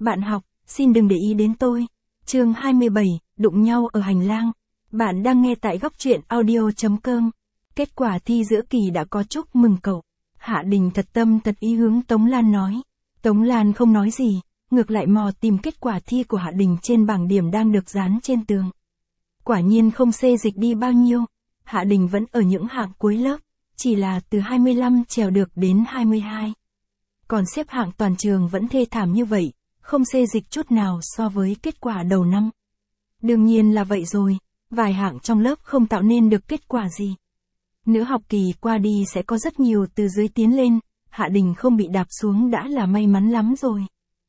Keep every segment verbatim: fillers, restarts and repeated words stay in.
Bạn học, xin đừng để ý đến tôi. Chương hai mươi bảy, đụng nhau ở hành lang. Bạn đang nghe tại góc truyện audio.com. Kết quả thi giữa kỳ đã có, chúc mừng cậu. Hạ Đình thật tâm thật ý hướng Tống Lan nói. Tống Lan không nói gì, ngược lại mò tìm kết quả thi của Hạ Đình trên bảng điểm đang được dán trên tường. Quả nhiên không xê dịch đi bao nhiêu, Hạ Đình vẫn ở những hạng cuối lớp, chỉ là từ hai mươi lăm trèo được đến hai mươi hai. Còn xếp hạng toàn trường vẫn thê thảm như vậy, không xê dịch chút nào so với kết quả đầu năm. Đương nhiên là vậy rồi, vài hạng trong lớp không tạo nên được kết quả gì. Nửa học kỳ qua đi sẽ có rất nhiều từ dưới tiến lên, Hạ Đình không bị đạp xuống đã là may mắn lắm rồi.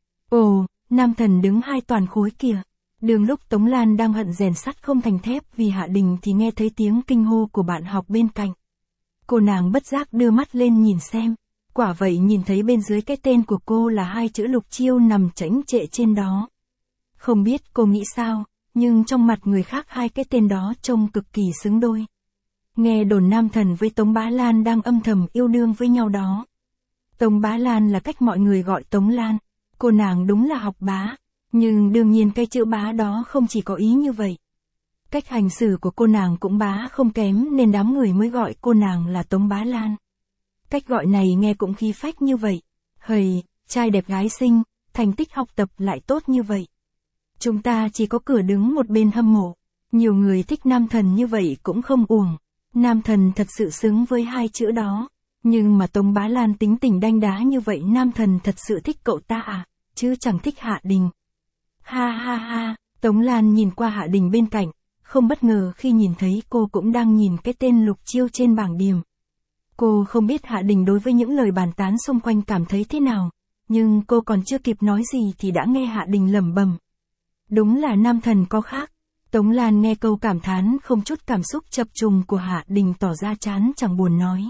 Ồ, Nam Thần đứng hai toàn khối kìa. Đường lúc Tống Lan đang hận rèn sắt không thành thép vì Hạ Đình thì nghe thấy tiếng kinh hô của bạn học bên cạnh. Cô nàng bất giác đưa mắt lên nhìn xem. Quả vậy nhìn thấy bên dưới cái tên của cô là hai chữ Lục Chiêu nằm chễnh trệ trên đó. Không biết cô nghĩ sao, nhưng trong mặt người khác hai cái tên đó trông cực kỳ xứng đôi. Nghe đồn Nam Thần với Tống Bá Lan đang âm thầm yêu đương với nhau đó. Tống Bá Lan là cách mọi người gọi Tống Lan. Cô nàng đúng là học bá. Nhưng đương nhiên cái chữ bá đó không chỉ có ý như vậy. Cách hành xử của cô nàng cũng bá không kém nên đám người mới gọi cô nàng là Tống Bá Lan. Cách gọi này nghe cũng khí phách như vậy. Hời, trai đẹp gái xinh, thành tích học tập lại tốt như vậy. Chúng ta chỉ có cửa đứng một bên hâm mộ. Nhiều người thích Nam Thần như vậy cũng không uổng. Nam Thần thật sự xứng với hai chữ đó. Nhưng mà Tống Bá Lan tính tình đanh đá như vậy Nam Thần thật sự thích cậu ta à, chứ chẳng thích Hạ Đình. Ha ha ha, Tống Lan nhìn qua Hạ Đình bên cạnh, không bất ngờ khi nhìn thấy cô cũng đang nhìn cái tên Lục Chiêu trên bảng điểm. Cô không biết Hạ Đình đối với những lời bàn tán xung quanh cảm thấy thế nào, nhưng cô còn chưa kịp nói gì thì đã nghe Hạ Đình lẩm bẩm. Đúng là Nam Thần có khác. Tống Lan nghe câu cảm thán không chút cảm xúc chập trùng của Hạ Đình tỏ ra chán chẳng buồn nói.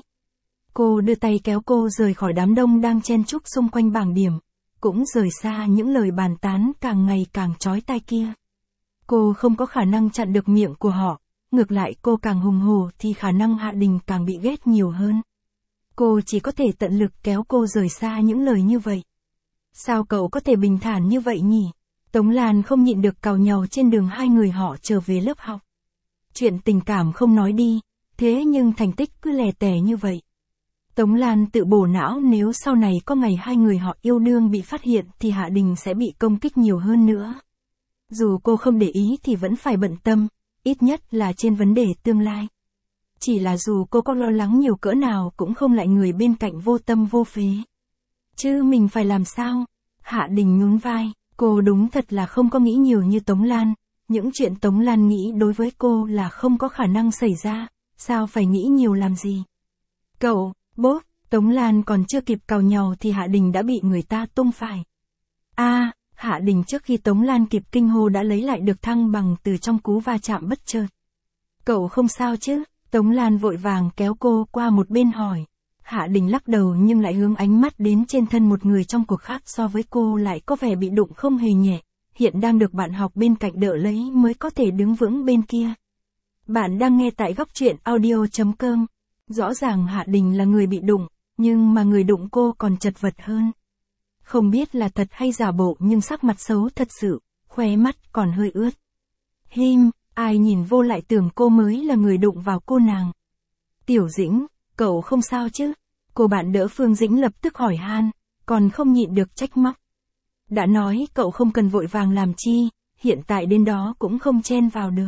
Cô đưa tay kéo cô rời khỏi đám đông đang chen chúc xung quanh bảng điểm, cũng rời xa những lời bàn tán càng ngày càng chói tai kia. Cô không có khả năng chặn được miệng của họ, ngược lại cô càng hùng hổ thì khả năng Hạ Đình càng bị ghét nhiều hơn. Cô chỉ có thể tận lực kéo cô rời xa những lời như vậy. Sao cậu có thể bình thản như vậy nhỉ? Tống Lan không nhịn được càu nhàu trên đường hai người họ trở về lớp học. Chuyện tình cảm không nói đi, thế nhưng thành tích cứ lè tè như vậy. Tống Lan tự bổ não nếu sau này có ngày hai người họ yêu đương bị phát hiện thì Hạ Đình sẽ bị công kích nhiều hơn nữa. Dù cô không để ý thì vẫn phải bận tâm, ít nhất là trên vấn đề tương lai. Chỉ là dù cô có lo lắng nhiều cỡ nào cũng không lại người bên cạnh vô tâm vô phế. Chứ mình phải làm sao? Hạ Đình nhún vai, cô đúng thật là không có nghĩ nhiều như Tống Lan. Những chuyện Tống Lan nghĩ đối với cô là không có khả năng xảy ra, sao phải nghĩ nhiều làm gì? Cậu, bốp, Tống Lan còn chưa kịp càu nhàu thì Hạ Đình đã bị người ta tung phải. A, à, Hạ Đình trước khi Tống Lan kịp kinh hô đã lấy lại được thăng bằng từ trong cú va chạm bất chợt. Cậu không sao chứ? Tống Lan vội vàng kéo cô qua một bên hỏi. Hạ Đình lắc đầu nhưng lại hướng ánh mắt đến trên thân một người trong cuộc khác so với cô lại có vẻ bị đụng không hề nhẹ, hiện đang được bạn học bên cạnh đỡ lấy mới có thể đứng vững bên kia. Bạn đang nghe tại góc truyện audio.com. Rõ ràng Hạ Đình là người bị đụng, nhưng mà người đụng cô còn chật vật hơn. Không biết là thật hay giả bộ nhưng sắc mặt xấu thật sự, khóe mắt còn hơi ướt. Him, ai nhìn vô lại tưởng cô mới là người đụng vào cô nàng. Tiểu Dĩnh, cậu không sao chứ? Cô bạn đỡ Phương Dĩnh lập tức hỏi han, còn không nhịn được trách móc. Đã nói cậu không cần vội vàng làm chi, hiện tại đến đó cũng không chen vào được.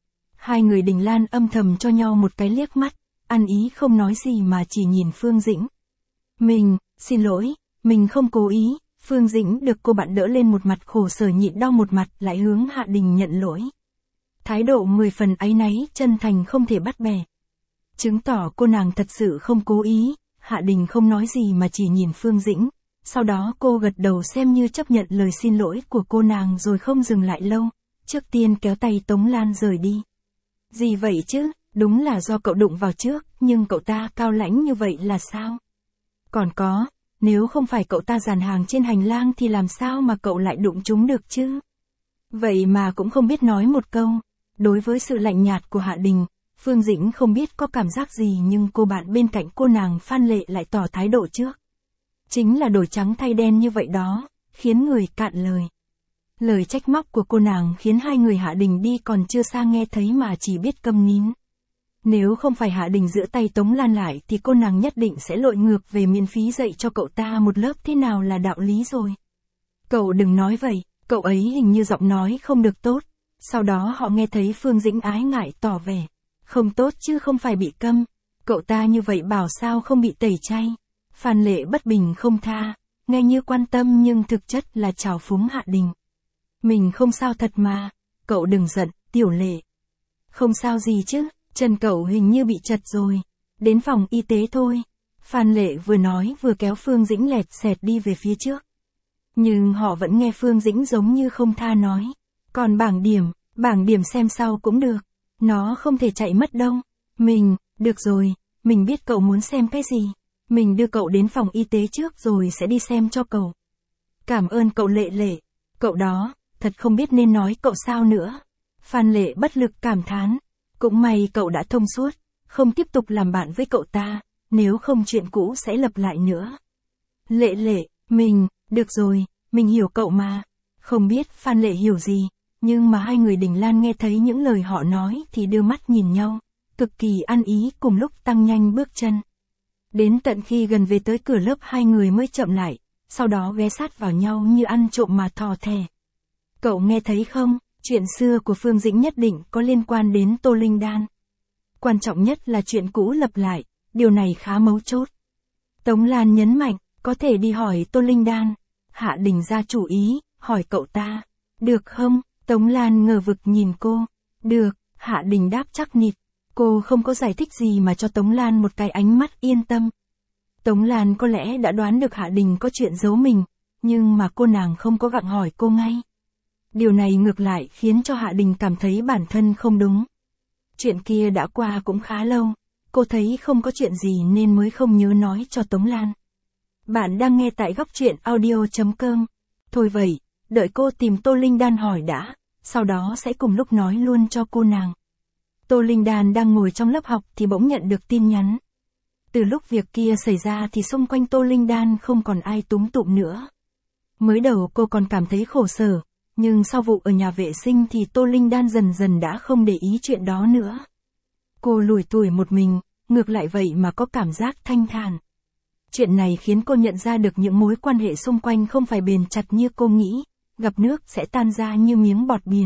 Hai người Đình Lan âm thầm cho nhau một cái liếc mắt, ăn ý không nói gì mà chỉ nhìn Phương Dĩnh. Mình, xin lỗi, mình không cố ý. Phương Dĩnh được cô bạn đỡ lên một mặt khổ sở nhịn đau một mặt lại hướng Hạ Đình nhận lỗi. Thái độ mười phần áy náy chân thành không thể bắt bẻ. Chứng tỏ cô nàng thật sự không cố ý, Hạ Đình không nói gì mà chỉ nhìn Phương Dĩnh. Sau đó cô gật đầu xem như chấp nhận lời xin lỗi của cô nàng rồi không dừng lại lâu, trước tiên kéo tay Tống Lan rời đi. Gì vậy chứ, đúng là do cậu đụng vào trước, nhưng cậu ta cao lãnh như vậy là sao? Còn có, nếu không phải cậu ta dàn hàng trên hành lang thì làm sao mà cậu lại đụng chúng được chứ? Vậy mà cũng không biết nói một câu. Đối với sự lạnh nhạt của Hạ Đình, Phương Dĩnh không biết có cảm giác gì nhưng cô bạn bên cạnh cô nàng Phan Lệ lại tỏ thái độ trước. Chính là đổi trắng thay đen như vậy đó, khiến người cạn lời. Lời trách móc của cô nàng khiến hai người Hạ Đình đi còn chưa xa nghe thấy mà chỉ biết câm nín. Nếu không phải Hạ Đình giữ tay Tống Lan lại thì cô nàng nhất định sẽ lội ngược về miễn phí dạy cho cậu ta một lớp thế nào là đạo lý rồi. Cậu đừng nói vậy, cậu ấy hình như giọng nói không được tốt. Sau đó họ nghe thấy Phương Dĩnh ái ngại tỏ vẻ. Không tốt chứ không phải bị câm. Cậu ta như vậy bảo sao không bị tẩy chay. Phan Lệ bất bình không tha, nghe như quan tâm nhưng thực chất là trào phúng Hạ Đình. Mình không sao thật mà, cậu đừng giận, Tiểu Lệ. Không sao gì chứ, chân cậu hình như bị chật rồi. Đến phòng y tế thôi. Phan Lệ vừa nói vừa kéo Phương Dĩnh lẹt xẹt đi về phía trước. Nhưng họ vẫn nghe Phương Dĩnh giống như không tha nói. Còn bảng điểm, bảng điểm xem sau cũng được. Nó không thể chạy mất đâu. Mình, được rồi, mình biết cậu muốn xem cái gì. Mình đưa cậu đến phòng y tế trước rồi sẽ đi xem cho cậu. Cảm ơn cậu Lệ Lệ. Cậu đó, thật không biết nên nói cậu sao nữa. Phan Lệ bất lực cảm thán. Cũng may cậu đã thông suốt, không tiếp tục làm bạn với cậu ta, nếu không chuyện cũ sẽ lặp lại nữa. Lệ Lệ, mình, được rồi, mình hiểu cậu mà. Không biết Phan Lệ hiểu gì, nhưng mà hai người Đình Lan nghe thấy những lời họ nói thì đưa mắt nhìn nhau, cực kỳ ăn ý cùng lúc tăng nhanh bước chân. Đến tận khi gần về tới cửa lớp hai người mới chậm lại, sau đó ghé sát vào nhau như ăn trộm mà thò thè. Cậu nghe thấy không, chuyện xưa của Phương Dĩnh nhất định có liên quan đến Tô Linh Đan. Quan trọng nhất là chuyện cũ lặp lại, điều này khá mấu chốt. Tống Lan nhấn mạnh, có thể đi hỏi Tô Linh Đan. Hạ Đình ra chủ ý, hỏi cậu ta. Được không? Tống Lan ngờ vực nhìn cô. Được, Hạ Đình đáp chắc nịch. Cô không có giải thích gì mà cho Tống Lan một cái ánh mắt yên tâm. Tống Lan có lẽ đã đoán được Hạ Đình có chuyện giấu mình, nhưng mà cô nàng không có gặng hỏi cô ngay. Điều này ngược lại khiến cho Hạ Đình cảm thấy bản thân không đúng. Chuyện kia đã qua cũng khá lâu, cô thấy không có chuyện gì nên mới không nhớ nói cho Tống Lan. Bạn đang nghe tại góc truyện audio chấm com. Thôi vậy, đợi cô tìm Tô Linh Đan hỏi đã, sau đó sẽ cùng lúc nói luôn cho cô nàng. Tô Linh Đan đang ngồi trong lớp học thì bỗng nhận được tin nhắn. Từ lúc việc kia xảy ra thì xung quanh Tô Linh Đan không còn ai túm tụm nữa. Mới đầu cô còn cảm thấy khổ sở, nhưng sau vụ ở nhà vệ sinh thì Tô Linh Đan dần dần đã không để ý chuyện đó nữa. Cô lủi thủi một mình, ngược lại vậy mà có cảm giác thanh thản. Chuyện này khiến cô nhận ra được những mối quan hệ xung quanh không phải bền chặt như cô nghĩ, gặp nước sẽ tan ra như miếng bọt biển.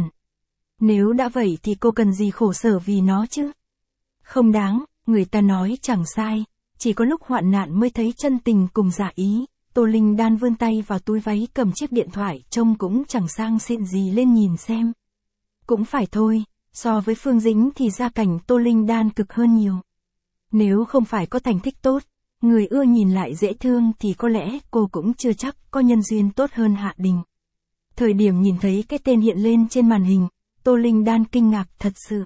Nếu đã vậy thì cô cần gì khổ sở vì nó chứ? Không đáng, người ta nói chẳng sai, chỉ có lúc hoạn nạn mới thấy chân tình cùng giả ý. Tô Linh Đan vươn tay vào túi váy cầm chiếc điện thoại trông cũng chẳng sang xịn gì lên nhìn xem. Cũng phải thôi, so với Phương Dĩnh thì gia cảnh Tô Linh Đan cực hơn nhiều. Nếu không phải có thành tích tốt, người ưa nhìn lại dễ thương thì có lẽ cô cũng chưa chắc có nhân duyên tốt hơn Hạ Đình. Thời điểm nhìn thấy cái tên hiện lên trên màn hình, Tô Linh Đan kinh ngạc thật sự.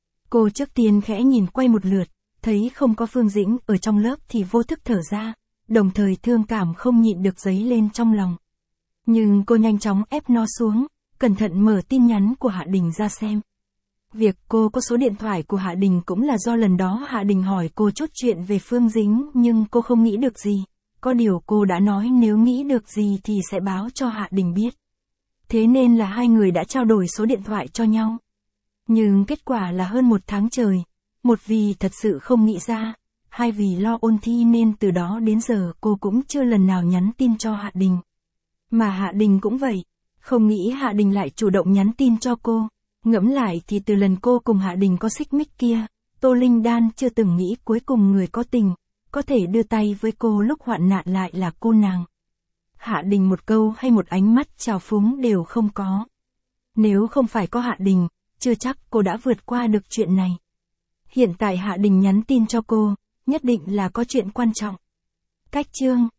Cô trước tiên khẽ nhìn quay một lượt, thấy không có Phương Dĩnh ở trong lớp thì vô thức thở ra, đồng thời thương cảm không nhịn được dấy lên trong lòng. Nhưng cô nhanh chóng ép nó xuống, cẩn thận mở tin nhắn của Hạ Đình ra xem. Việc cô có số điện thoại của Hạ Đình cũng là do lần đó Hạ Đình hỏi cô chút chuyện về Phương Dĩnh nhưng cô không nghĩ được gì. Có điều cô đã nói nếu nghĩ được gì thì sẽ báo cho Hạ Đình biết. Thế nên là hai người đã trao đổi số điện thoại cho nhau. Nhưng kết quả là hơn một tháng trời. Một vì thật sự không nghĩ ra, hai vì lo ôn thi nên từ đó đến giờ cô cũng chưa lần nào nhắn tin cho Hạ Đình. Mà Hạ Đình cũng vậy, không nghĩ Hạ Đình lại chủ động nhắn tin cho cô. Ngẫm lại thì từ lần cô cùng Hạ Đình có xích mích kia, Tô Linh Đan chưa từng nghĩ cuối cùng người có tình, có thể đưa tay với cô lúc hoạn nạn lại là cô nàng. Hạ Đình một câu hay một ánh mắt chào phúng đều không có. Nếu không phải có Hạ Đình, chưa chắc cô đã vượt qua được chuyện này. Hiện tại Hạ Đình nhắn tin cho cô, nhất định là có chuyện quan trọng. Cách chương